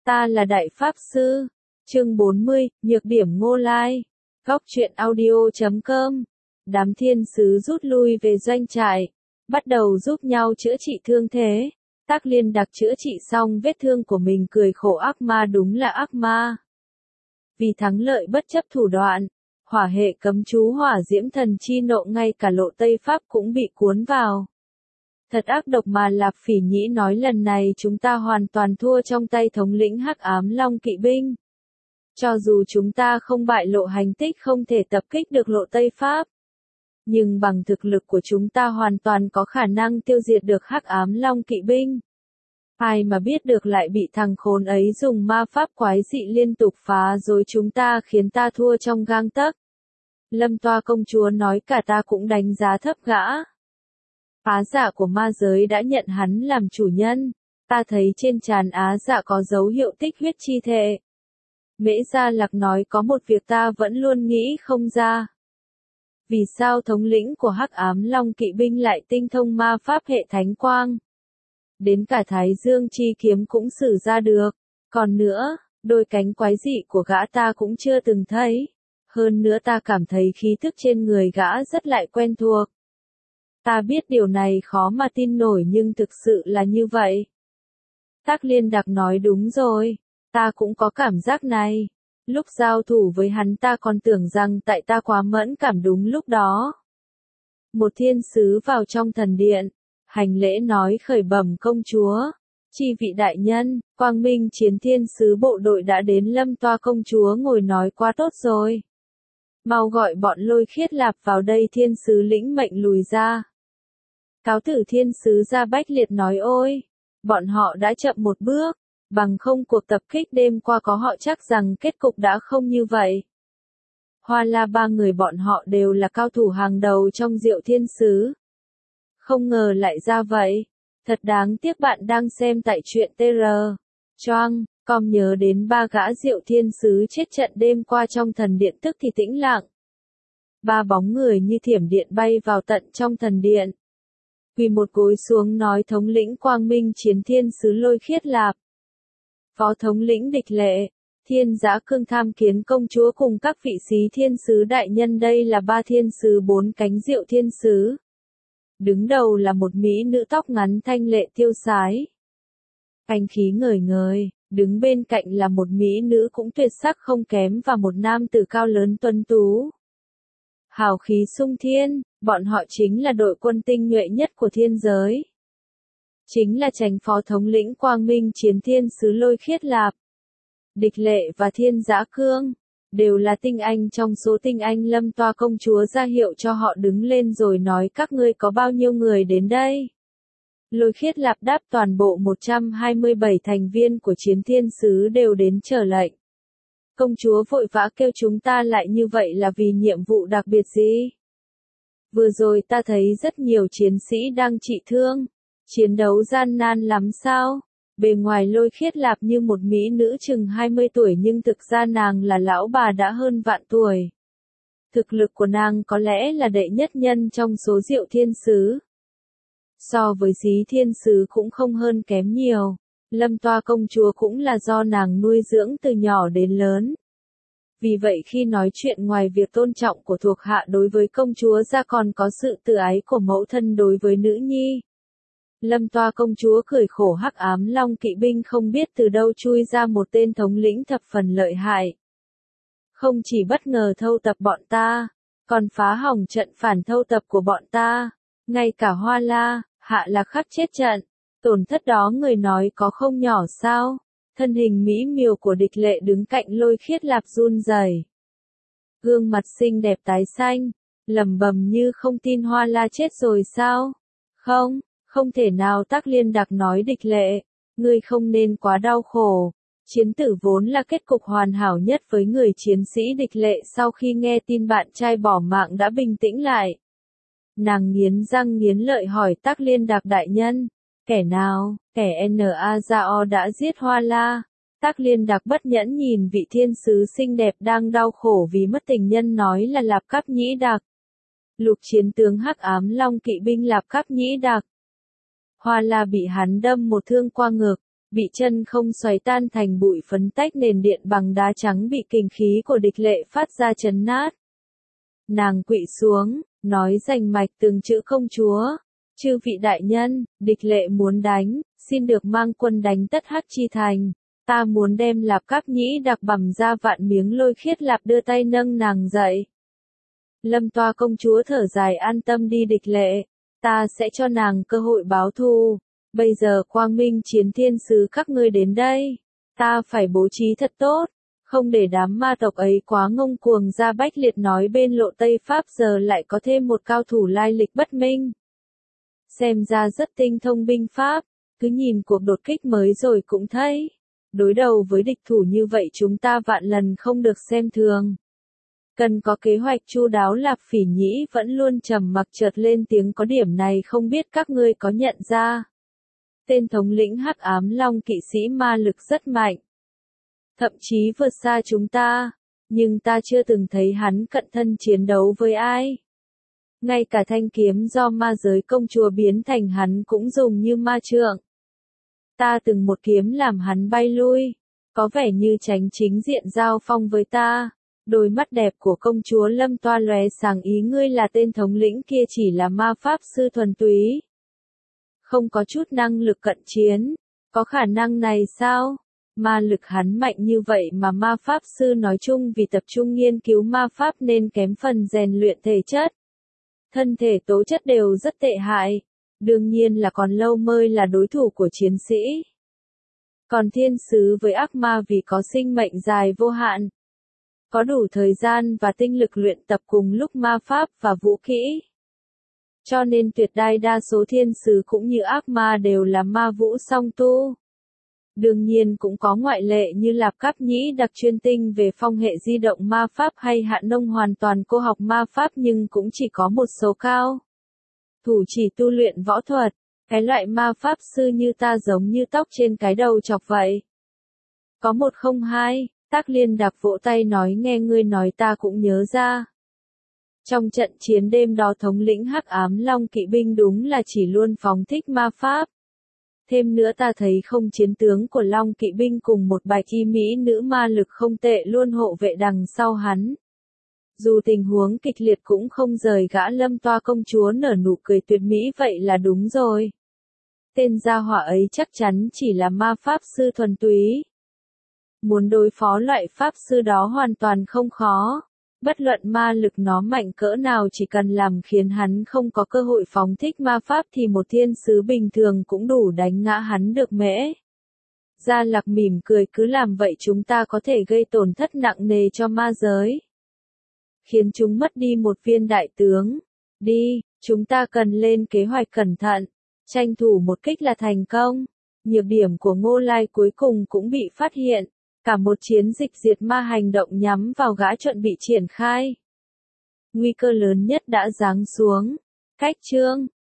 Ta là Đại Pháp Sư. Chương 40, nhược điểm Ngô Lai. Góc truyện audio.com. Đám thiên sứ rút lui về doanh trại, bắt đầu giúp nhau chữa trị thương thế. Tác Liên Đặc chữa trị xong vết thương của mình cười khổ, ác ma đúng là ác ma. Vì thắng lợi bất chấp thủ đoạn, hỏa hệ cấm chú hỏa diễm thần chi nộ, ngay cả Lộ Tây Pháp cũng bị cuốn vào. Thật ác độc mà. Lạp Phỉ Nhĩ nói lần này chúng ta hoàn toàn thua trong tay thống lĩnh Hắc Ám Long kỵ binh. Cho dù chúng ta không bại lộ hành tích, không thể tập kích được Lộ Tây Pháp, nhưng bằng thực lực của chúng ta hoàn toàn có khả năng tiêu diệt được Hắc Ám Long kỵ binh. Ai mà biết được lại bị thằng khốn ấy dùng ma pháp quái dị liên tục phá rối chúng ta, khiến ta thua trong gang tấc. Lâm Toa công chúa nói cả ta cũng đánh giá thấp gã. Á Dạ của ma giới đã nhận hắn làm chủ nhân. Ta thấy trên trán Á Dạ có dấu hiệu tích huyết chi thể. Mễ Gia Lạc nói có một việc ta vẫn luôn nghĩ không ra. Vì sao thống lĩnh của Hắc Ám Long kỵ binh lại tinh thông ma pháp hệ thánh quang? Đến cả Thái Dương chi kiếm cũng sử ra được. Còn nữa, đôi cánh quái dị của gã ta cũng chưa từng thấy. Hơn nữa ta cảm thấy khí thức trên người gã rất lại quen thuộc. Ta biết điều này khó mà tin nổi, nhưng thực sự là như vậy. Tác Liên Đặc nói đúng rồi. Ta cũng có cảm giác này. Lúc giao thủ với hắn ta còn tưởng rằng tại ta quá mẫn cảm đúng lúc đó. Một thiên sứ vào trong thần điện, hành lễ nói khởi bẩm công chúa. Chi vị đại nhân, Quang Minh chiến thiên sứ bộ đội đã đến. Lâm Toa công chúa ngồi nói quá tốt rồi. Mau gọi bọn Lôi Khiết Lạp vào đây. Thiên sứ lĩnh mệnh lùi ra. Cáo tử thiên sứ Gia Bách Liệt nói ôi, bọn họ đã chậm một bước. Bằng không cuộc tập kích đêm qua có họ chắc rằng kết cục đã không như vậy. Hoa La ba người bọn họ đều là cao thủ hàng đầu trong Diệu Thiên Sứ. Không ngờ lại ra vậy. Thật đáng tiếc. Bạn đang xem tại truyện TR. Choang, com nhớ đến ba gã Diệu Thiên Sứ chết trận đêm qua trong thần điện, tức thì tĩnh lặng. Ba bóng người như thiểm điện bay vào tận trong thần điện. Quỳ một gối xuống nói thống lĩnh Quang Minh chiến thiên sứ Lôi Khiết Lạp. Phó thống lĩnh Địch Lệ, Thiên Giã Cương Tham Kiến công chúa cùng các vị sĩ thiên sứ đại nhân. Đây là ba thiên sứ bốn cánh Diệu Thiên Sứ. Đứng đầu là một mỹ nữ tóc ngắn thanh lệ tiêu sái, anh khí ngời ngời. Đứng bên cạnh là một mỹ nữ cũng tuyệt sắc không kém, và một nam tử cao lớn tuấn tú, hào khí sung thiên. Bọn họ chính là đội quân tinh nhuệ nhất của thiên giới. Chính là chánh phó thống lĩnh Quang Minh chiến thiên sứ Lôi Khiết Lạp, Địch Lệ và Thiên Giã Cương. Đều là tinh anh trong số tinh anh. Lâm Toa công chúa ra hiệu cho họ đứng lên rồi nói các ngươi có bao nhiêu người đến đây? Lôi Khiết Lạp đáp toàn bộ 127 thành viên của chiến thiên sứ đều đến chờ lệnh. Công chúa vội vã kêu chúng ta lại như vậy là vì nhiệm vụ đặc biệt gì? Vừa rồi ta thấy rất nhiều chiến sĩ đang trị thương. Chiến đấu gian nan lắm sao? Bề ngoài Lôi Khiết Lạp như một mỹ nữ chừng 20 tuổi, nhưng thực ra nàng là lão bà đã hơn vạn tuổi. Thực lực của nàng có lẽ là đệ nhất nhân trong số Diệu Thiên Sứ. So với Dí Thiên Sứ cũng không hơn kém nhiều. Lâm Toa công chúa cũng là do nàng nuôi dưỡng từ nhỏ đến lớn. Vì vậy khi nói chuyện, ngoài việc tôn trọng của thuộc hạ đối với công chúa ra, còn có sự tự ái của mẫu thân đối với nữ nhi. Lâm Toa công chúa cười khổ. Hắc Ám Long kỵ binh không biết từ đâu chui ra một tên thống lĩnh thập phần lợi hại. Không chỉ bất ngờ thâu tập bọn ta, còn phá hỏng trận phản thâu tập của bọn ta. Ngay cả Hoa La, Hạ Lạc Khắc chết trận. Tổn thất đó người nói có không nhỏ sao? Thân hình mỹ miều của Địch Lệ đứng cạnh Lôi Khiết Lạp run rẩy. Gương mặt xinh đẹp tái xanh, lẩm bẩm như không tin. Hoa La chết rồi sao? Không. Không thể nào. Tác Liên Đặc nói Địch Lệ, ngươi không nên quá đau khổ. Chiến tử vốn là kết cục hoàn hảo nhất với người chiến sĩ. Địch Lệ sau khi nghe tin bạn trai bỏ mạng đã bình tĩnh lại. Nàng nghiến răng nghiến lợi hỏi Tác Liên Đặc đại nhân, kẻ nào? Kẻ Nazao đã giết Hoa La. Tác Liên Đặc bất nhẫn nhìn vị thiên sứ xinh đẹp đang đau khổ vì mất tình nhân nói là Lạp Cáp Nhĩ Đặc, lục chiến tướng Hắc Ám Long kỵ binh Lạp Cáp Nhĩ Đặc. Hoa La bị hắn đâm một thương qua ngực, bị chân không xoáy tan thành bụi phấn tách nền điện bằng đá trắng bị kình khí của địch lệ phát ra chấn nát. Nàng quỵ xuống, nói rành mạch từng chữ công chúa. Chư vị đại nhân, địch lệ muốn đánh, xin được mang quân đánh tất Hắc Chi Thành. Ta muốn đem Lạp Cáp Nhĩ đặc bằm ra vạn miếng lôi khiết Lạp đưa tay nâng nàng dậy. Lâm Toa công chúa thở dài an tâm đi địch lệ, ta sẽ cho nàng cơ hội báo thù. Bây giờ quang minh chiến thiên sứ các ngươi đến đây, ta phải bố trí thật tốt, không để đám ma tộc ấy quá ngông cuồng. Ra Bách Liệt nói bên lộ Tây Pháp giờ lại có thêm một cao thủ lai lịch bất minh. Xem ra rất tinh thông binh pháp, cứ nhìn cuộc đột kích mới rồi cũng thấy. Đối đầu với địch thủ như vậy chúng ta vạn lần không được xem thường. Cần có kế hoạch chu đáo. Lạp Phỉ Nhĩ vẫn luôn trầm mặc chợt lên tiếng, có điểm này không biết các ngươi có nhận ra. Tên thống lĩnh Hắc Ám Long kỵ sĩ ma lực rất mạnh. Thậm chí vượt xa chúng ta, nhưng ta chưa từng thấy hắn cận thân chiến đấu với ai. Ngay cả thanh kiếm do ma giới công chúa biến thành hắn cũng dùng như ma trượng. Ta từng một kiếm làm hắn bay lui, có vẻ như tránh chính diện giao phong với ta. Đôi mắt đẹp của công chúa Lâm Toa lóe sáng, ý ngươi là tên thống lĩnh kia chỉ là ma pháp sư thuần túy, không có chút năng lực cận chiến. Có khả năng này sao? Ma lực hắn mạnh như vậy mà ma pháp sư nói chung vì tập trung nghiên cứu ma pháp nên kém phần rèn luyện thể chất. Thân thể tố chất đều rất tệ hại. Đương nhiên là còn lâu mới là đối thủ của chiến sĩ. Còn thiên sứ với ác ma vì có sinh mệnh dài vô hạn, có đủ thời gian và tinh lực luyện tập cùng lúc ma pháp và vũ kỹ. Cho nên tuyệt đại đa số thiên sứ cũng như ác ma đều là ma vũ song tu. Đương nhiên cũng có ngoại lệ như Lạp Cáp Nhĩ đặc chuyên tinh về phong hệ di động ma pháp hay Hạ Nông hoàn toàn cô học ma pháp, nhưng cũng chỉ có một số cao thủ chỉ tu luyện võ thuật. Cái loại ma pháp sư như ta giống như tóc trên cái đầu chọc vậy. Có một không hai, Tác Liên Đạc vỗ tay nói, nghe ngươi nói ta cũng nhớ ra. Trong trận chiến đêm đó thống lĩnh Hắc Ám Long kỵ binh đúng là chỉ luôn phóng thích ma pháp. Thêm nữa ta thấy không chiến tướng của Long kỵ binh cùng một bạch y mỹ nữ ma lực không tệ luôn hộ vệ đằng sau hắn. Dù tình huống kịch liệt cũng không rời gã. Lâm Toa công chúa nở nụ cười tuyệt mỹ, vậy là đúng rồi. Tên gia hỏa ấy chắc chắn chỉ là ma pháp sư thuần túy. Muốn đối phó loại pháp sư đó hoàn toàn không khó. Bất luận ma lực nó mạnh cỡ nào, chỉ cần làm khiến hắn không có cơ hội phóng thích ma pháp thì một thiên sứ bình thường cũng đủ đánh ngã hắn được mễ. Gia Lạc mỉm cười, cứ làm vậy chúng ta có thể gây tổn thất nặng nề cho ma giới, khiến chúng mất đi một viên đại tướng. Đi, chúng ta cần lên kế hoạch cẩn thận, tranh thủ một kích là thành công. Nhược điểm của Ngô Lai cuối cùng cũng bị phát hiện. Cả một chiến dịch diệt ma hành động nhắm vào gã chuẩn bị triển khai. Nguy cơ lớn nhất đã giáng xuống. Cách chương